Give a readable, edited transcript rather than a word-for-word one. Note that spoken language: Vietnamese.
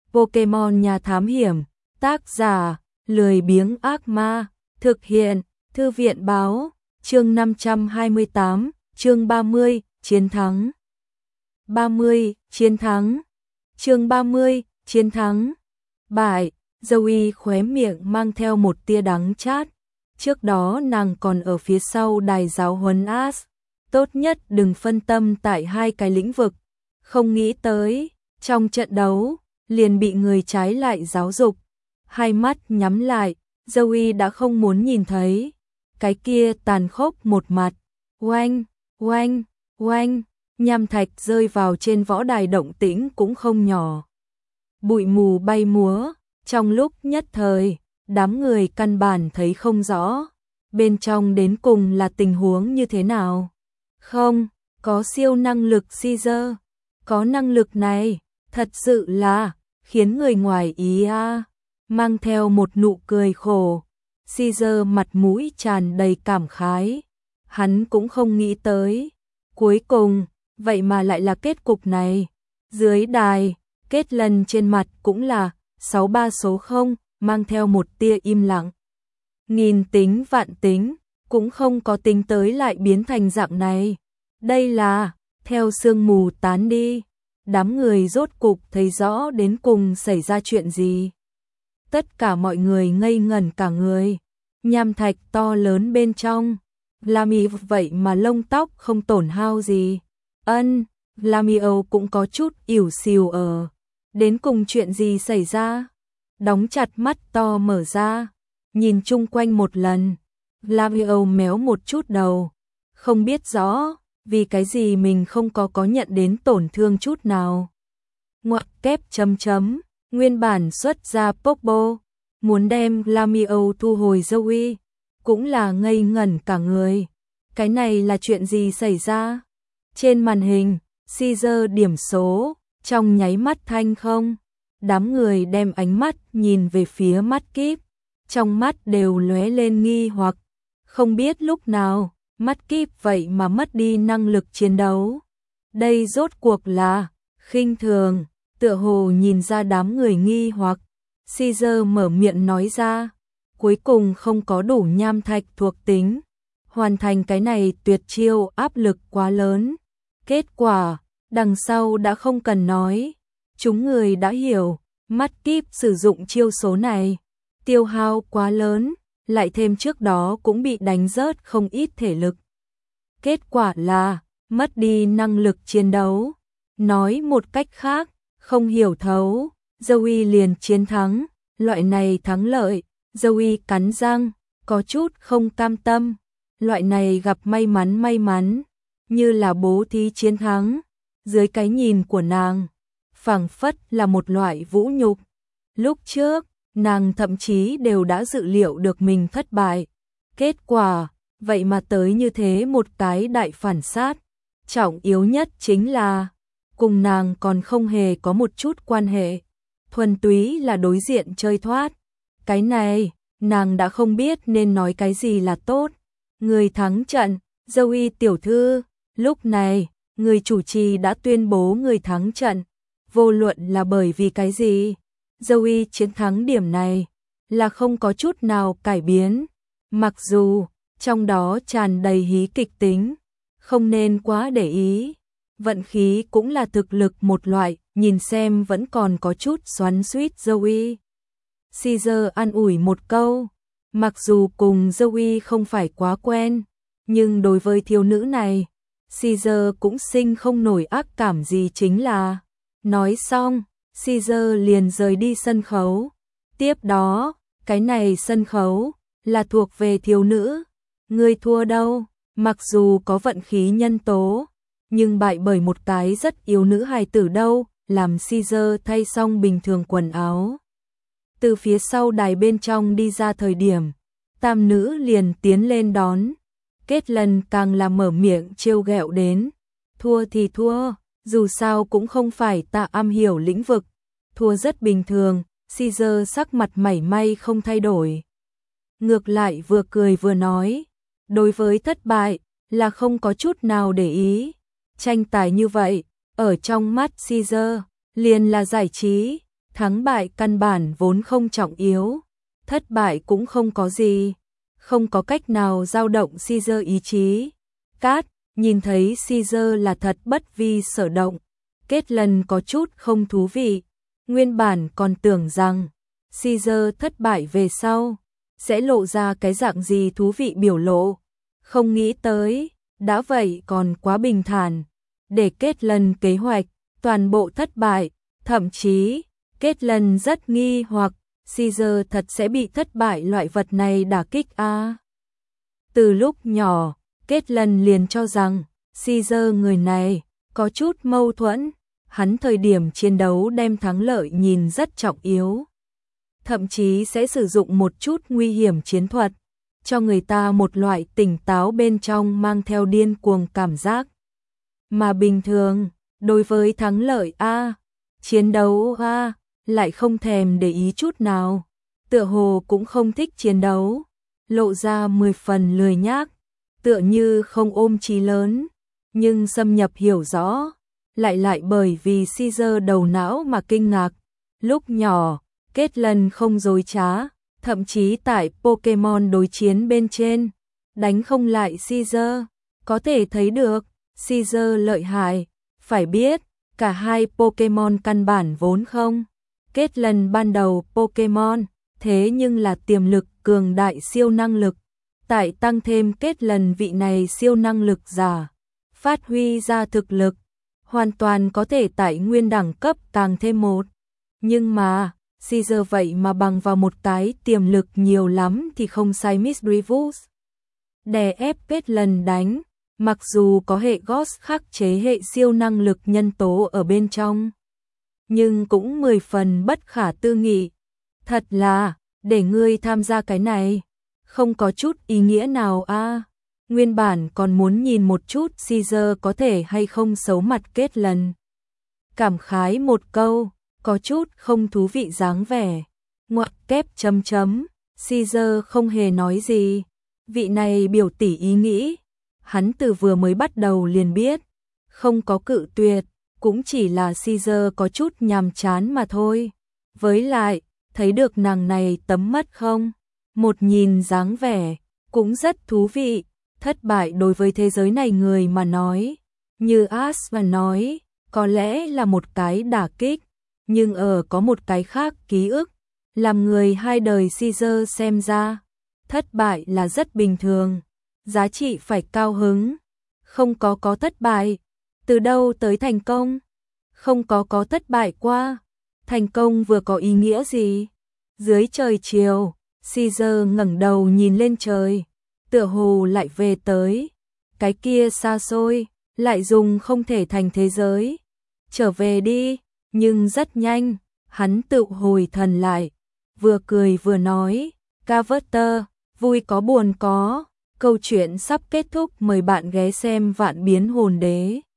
Pokemon Nhà Thám Hiểm, tác giả, lười biếng ác ma, thực hiện, Thư viện báo, chương 528, chương 30, chiến thắng. 30, chiến thắng. Chương 30, chiến thắng. Bại, Zoe khóe miệng mang theo một tia đắng chát. Trước đó nàng còn ở phía sau đài giáo huấn Ash. Tốt nhất đừng phân tâm tại hai cái lĩnh vực. Không nghĩ tới, trong trận đấu, liền bị người trái lại giáo dục. Hai mắt nhắm lại, Zoe đã không muốn nhìn thấy. Cái kia tàn khốc một mặt. Oanh, oanh, oanh, nham thạch rơi vào trên võ đài, động tĩnh cũng không nhỏ. Bụi mù bay múa, trong lúc nhất thời, đám người căn bản thấy không rõ. Bên trong đến cùng là tình huống như thế nào? Không, có siêu năng lực Caesar. Có năng lực này, thật sự là khiến người ngoài ý a. Mang theo một nụ cười khổ, Caesar mặt mũi tràn đầy cảm khái. Hắn cũng không nghĩ tới, cuối cùng, vậy mà lại là kết cục này. Dưới đài, Kết Lần trên mặt cũng là 63 số 0, mang theo một tia im lặng. Nghìn tính vạn tính, cũng không có tính tới lại biến thành dạng này. Đây là, theo sương mù tán đi, đám người rốt cục thấy rõ đến cùng xảy ra chuyện gì. Tất cả mọi người ngây ngẩn cả người. Nham thạch to lớn bên trong, Lammy vậy mà lông tóc không tổn hao gì. Lamio cũng có chút ỉu xìu ở. Đến cùng chuyện gì xảy ra? Đóng chặt mắt to mở ra, nhìn chung quanh một lần. Lamio méo một chút đầu, không biết rõ vì cái gì mình không có nhận đến tổn thương chút nào. Ngoặc kép chấm chấm, nguyên bản xuất ra Popo, muốn đem Lamio thu hồi Zoe, cũng là ngây ngẩn cả người. Cái này là chuyện gì xảy ra? Trên màn hình, Caesar điểm số, trong nháy mắt thanh không. Đám người đem ánh mắt nhìn về phía mắt kíp, trong mắt đều lóe lên nghi hoặc. Không biết lúc nào, mắt kíp vậy mà mất đi năng lực chiến đấu. Đây rốt cuộc là khinh thường, tựa hồ nhìn ra đám người nghi hoặc. Caesar mở miệng nói ra, cuối cùng không có đủ nham thạch thuộc tính. Hoàn thành cái này tuyệt chiêu áp lực quá lớn. Kết quả, đằng sau đã không cần nói. Chúng người đã hiểu, mắt kíp sử dụng chiêu số này. Tiêu hao quá lớn, lại thêm trước đó cũng bị đánh rớt không ít thể lực. Kết quả là, mất đi năng lực chiến đấu. Nói một cách khác, không hiểu thấu, Zoe liền chiến thắng. Loại này thắng lợi, Zoe cắn răng, có chút không cam tâm. Loại này gặp may mắn, như là bố thí chiến thắng. Dưới cái nhìn của nàng, phảng phất là một loại vũ nhục. Lúc trước, nàng thậm chí đều đã dự liệu được mình thất bại. Kết quả, vậy mà tới như thế một cái đại phản sát. Trọng yếu nhất chính là, cùng nàng còn không hề có một chút quan hệ. Thuần túy là đối diện chơi thoát. Cái này, nàng đã không biết nên nói cái gì là tốt. Người thắng trận, Zoe tiểu thư, lúc này, người chủ trì đã tuyên bố người thắng trận. Vô luận là bởi vì cái gì, Zoe chiến thắng điểm này là không có chút nào cải biến. Mặc dù, trong đó tràn đầy hí kịch tính, không nên quá để ý. Vận khí cũng là thực lực một loại, nhìn xem vẫn còn có chút xoắn xuýt Zoe. Caesar an ủi một câu, mặc dù cùng Zoe không phải quá quen, nhưng đối với thiếu nữ này, Caesar cũng sinh không nổi ác cảm gì chính là. Nói xong, Caesar liền rời đi sân khấu. Tiếp đó, cái này sân khấu là thuộc về thiếu nữ. Người thua đâu, mặc dù có vận khí nhân tố, nhưng bại bởi một cái rất yếu nữ hài tử đâu, làm Caesar thay xong bình thường quần áo. Từ phía sau đài bên trong đi ra thời điểm, tam nữ liền tiến lên đón. Kết Lần càng là mở miệng trêu ghẹo đến. Thua thì thua, dù sao cũng không phải ta am hiểu lĩnh vực. Thua rất bình thường, Caesar sắc mặt mảy may không thay đổi. Ngược lại vừa cười vừa nói, đối với thất bại là không có chút nào để ý. Tranh tài như vậy, ở trong mắt Caesar, liền là giải trí. thắng bại căn bản vốn không trọng yếu, thất bại cũng không có gì, không có cách nào dao động Caesar ý chí. Cát, nhìn thấy Caesar là thật bất vi sở động, kết lần có chút không thú vị, nguyên bản còn tưởng rằng Caesar thất bại về sau sẽ lộ ra cái dạng gì thú vị biểu lộ, không nghĩ tới, đã vậy còn quá bình thản, để kết lần kế hoạch, toàn bộ thất bại, thậm chí, kết lần rất nghi hoặc, Caesar thật sẽ bị thất bại loại vật này đả kích a. Từ lúc nhỏ, kết lần liền cho rằng, Caesar người này, có chút mâu thuẫn, hắn thời điểm chiến đấu đem thắng lợi nhìn rất trọng yếu. Thậm chí sẽ sử dụng một chút nguy hiểm chiến thuật, cho người ta một loại tỉnh táo bên trong mang theo điên cuồng cảm giác. Mà bình thường, đối với thắng lợi A, chiến đấu A, lại không thèm để ý chút nào, tựa hồ cũng không thích chiến đấu, lộ ra 10 phần lười nhác, tựa như không ôm chí lớn, nhưng xâm nhập hiểu rõ, lại bởi vì Caesar đầu não mà kinh ngạc. Lúc nhỏ, kết lần không dối trá, thậm chí tại Pokemon đối chiến bên trên, đánh không lại Caesar, có thể thấy được, Caesar lợi hại, phải biết, cả hai Pokemon căn bản vốn không. Kết lần ban đầu Pokemon, thế nhưng là tiềm lực cường đại siêu năng lực, tại tăng thêm kết lần vị này siêu năng lực giả, phát huy ra thực lực, hoàn toàn có thể tại nguyên đẳng cấp càng thêm một. Nhưng mà, Caesar vậy mà bằng vào một cái tiềm lực nhiều lắm thì không sai Misdreavus. Đè ép kết lần đánh, mặc dù có hệ Ghost khắc chế hệ siêu năng lực nhân tố ở bên trong, nhưng cũng 10 phần bất khả tư nghị. Thật là, để ngươi tham gia cái này, không có chút ý nghĩa nào a. Nguyên bản còn muốn nhìn một chút Caesar có thể hay không xấu mặt kết lần. Cảm khái một câu, có chút không thú vị dáng vẻ. Ngoặc kép chấm chấm, Caesar không hề nói gì. Vị này biểu tỉ ý nghĩ, hắn từ vừa mới bắt đầu liền biết, không có cự tuyệt, cũng chỉ là Caesar có chút nhàm chán mà thôi. Với lại, thấy được nàng này tấm mắt không? Một nhìn dáng vẻ, cũng rất thú vị. Thất bại đối với thế giới này người mà nói, như Ash mà nói, có lẽ là một cái đả kích, nhưng có một cái khác ký ức, làm người hai đời Caesar xem ra, thất bại là rất bình thường, giá trị phải cao hứng, không có thất bại, từ đâu tới thành công, không có thất bại qua, thành công vừa có ý nghĩa gì? Dưới trời chiều, Caesar ngẩng đầu nhìn lên trời, tựa hồ lại về tới cái kia xa xôi, lại dùng không thể thành thế giới. Trở về đi, nhưng rất nhanh, hắn tự hồi thần lại, vừa cười vừa nói, Carver, vui có buồn có, câu chuyện sắp kết thúc, mời bạn ghé xem Vạn Biến Hồn Đế.